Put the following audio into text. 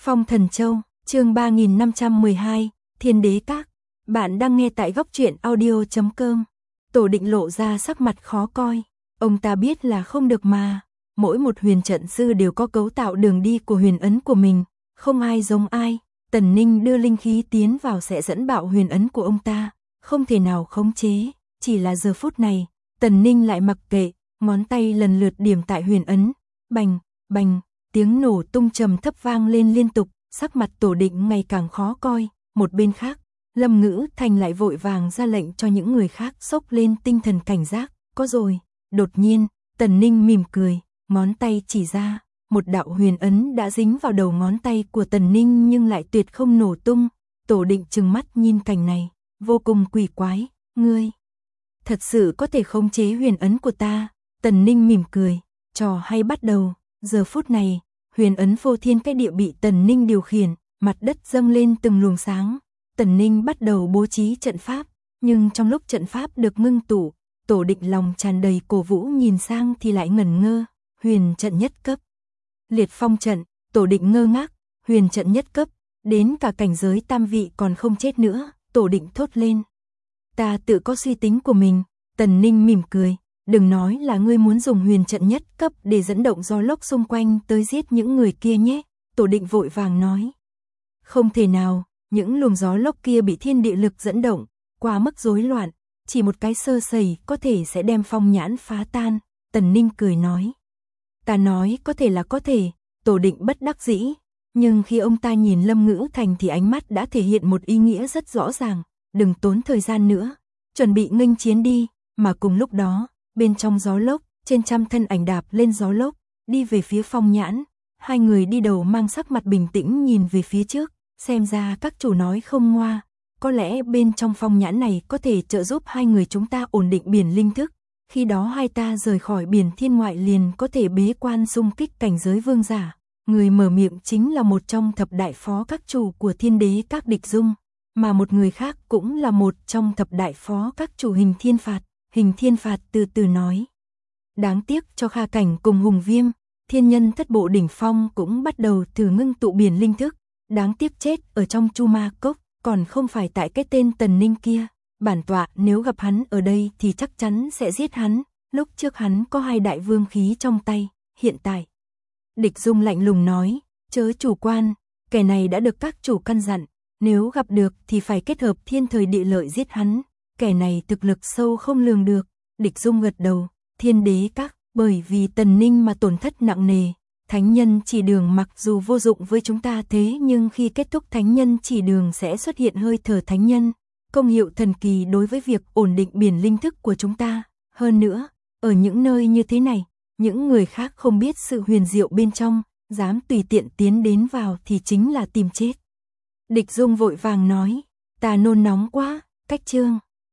Phong Thần Châu, chương 3512, Thiên Đế Các. Bạn đang nghe tại góc truyện audio.com. Tổ Định lộ ra sắc mặt khó coi. Ông ta biết là không được mà. Mỗi một huyền trận sư đều có cấu tạo đường đi của huyền ấn của mình. Không ai giống ai. Tần Ninh đưa linh khí tiến vào sẽ dẫn bạo huyền ấn của ông ta. Không thể nào khống chế. Chỉ là giờ phút này, Tần Ninh lại mặc kệ. Ngón tay lần lượt điểm tại huyền ấn. Bành, bành. Tiếng nổ tung trầm thấp vang lên liên tục, sắc mặt Tổ Định ngày càng khó coi. Một bên khác, Lâm Ngữ Thành lại vội vàng ra lệnh cho những người khác xốc lên tinh thần cảnh giác. Có rồi. Đột nhiên, Tần Ninh mỉm cười, ngón tay chỉ ra, một đạo huyền ấn đã dính vào đầu ngón tay của Tần Ninh nhưng lại tuyệt không nổ tung. Tổ Định trừng mắt nhìn cảnh này, vô cùng quỷ quái. Ngươi thật sự có thể khống chế huyền ấn của ta? Tần Ninh mỉm cười, trò hay bắt đầu. Giờ phút này, huyền ấn Phô Thiên Cách Địa bị Tần Ninh điều khiển, mặt đất dâng lên từng luồng sáng. Tần Ninh bắt đầu bố trí trận pháp, nhưng trong lúc trận pháp được ngưng tụ, Tổ Định lòng tràn đầy cổ vũ nhìn sang thì lại ngẩn ngơ. Huyền trận nhất cấp, Liệt Phong trận. Tổ Định ngơ ngác, huyền trận nhất cấp, đến cả cảnh giới tam vị còn không chết nữa. Tổ Định thốt lên, ta tự có suy tính của mình. Tần Ninh mỉm cười, đừng nói là ngươi muốn dùng huyền trận nhất cấp để dẫn động gió lốc xung quanh tới giết những người kia nhé. Tổ Định vội vàng nói, không thể nào, những luồng gió lốc kia bị thiên địa lực dẫn động, quá mức rối loạn, chỉ một cái sơ sẩy có thể sẽ đem phong nhãn phá tan. Tần Ninh cười nói, ta nói có thể là có thể. Tổ Định bất đắc dĩ, nhưng khi ông ta nhìn Lâm Ngữ Thành thì ánh mắt đã thể hiện một ý nghĩa rất rõ ràng, đừng tốn thời gian nữa, chuẩn bị nghênh chiến đi. Mà cùng lúc đó, bên trong gió lốc, trên trăm thân ảnh đạp lên gió lốc, đi về phía phong nhãn. Hai người đi đầu mang sắc mặt bình tĩnh nhìn về phía trước, xem ra các chủ nói không ngoa, có lẽ bên trong phong nhãn này có thể trợ giúp hai người chúng ta ổn định biển linh thức. Khi đó hai ta rời khỏi biển thiên ngoại liền có thể bế quan xung kích cảnh giới vương giả. Người mở miệng chính là một trong thập đại phó các chủ của Thiên Đế Các Địch Dung, mà một người khác cũng là một trong thập đại phó các chủ Hình Thiên Phạt. Hình Thiên Phạt từ từ nói, đáng tiếc cho Kha Cảnh cùng Hùng Viêm, thiên nhân thất bộ đỉnh phong cũng bắt đầu thử ngưng tụ biển linh thức, đáng tiếc chết ở trong Chu Ma Cốc, còn không phải tại cái tên Tần Ninh kia. Bản tọa nếu gặp hắn ở đây thì chắc chắn sẽ giết hắn. Lúc trước hắn có hai đại vương khí trong tay, hiện tại. Địch Dung lạnh lùng nói, chớ chủ quan, kẻ này đã được các chủ căn dặn, nếu gặp được thì phải kết hợp thiên thời địa lợi giết hắn. Kẻ này thực lực sâu không lường được. Địch Dung gật đầu, Thiên Đế Các, bởi vì Tần Ninh mà tổn thất nặng nề. Thánh nhân chỉ đường mặc dù vô dụng với chúng ta thế nhưng khi kết thúc thánh nhân chỉ đường sẽ xuất hiện hơi thở thánh nhân, công hiệu thần kỳ đối với việc ổn định biển linh thức của chúng ta. Hơn nữa, ở những nơi như thế này, những người khác không biết sự huyền diệu bên trong, dám tùy tiện tiến đến vào thì chính là tìm chết. Địch Dung vội vàng nói, ta nôn nóng quá. Cách chương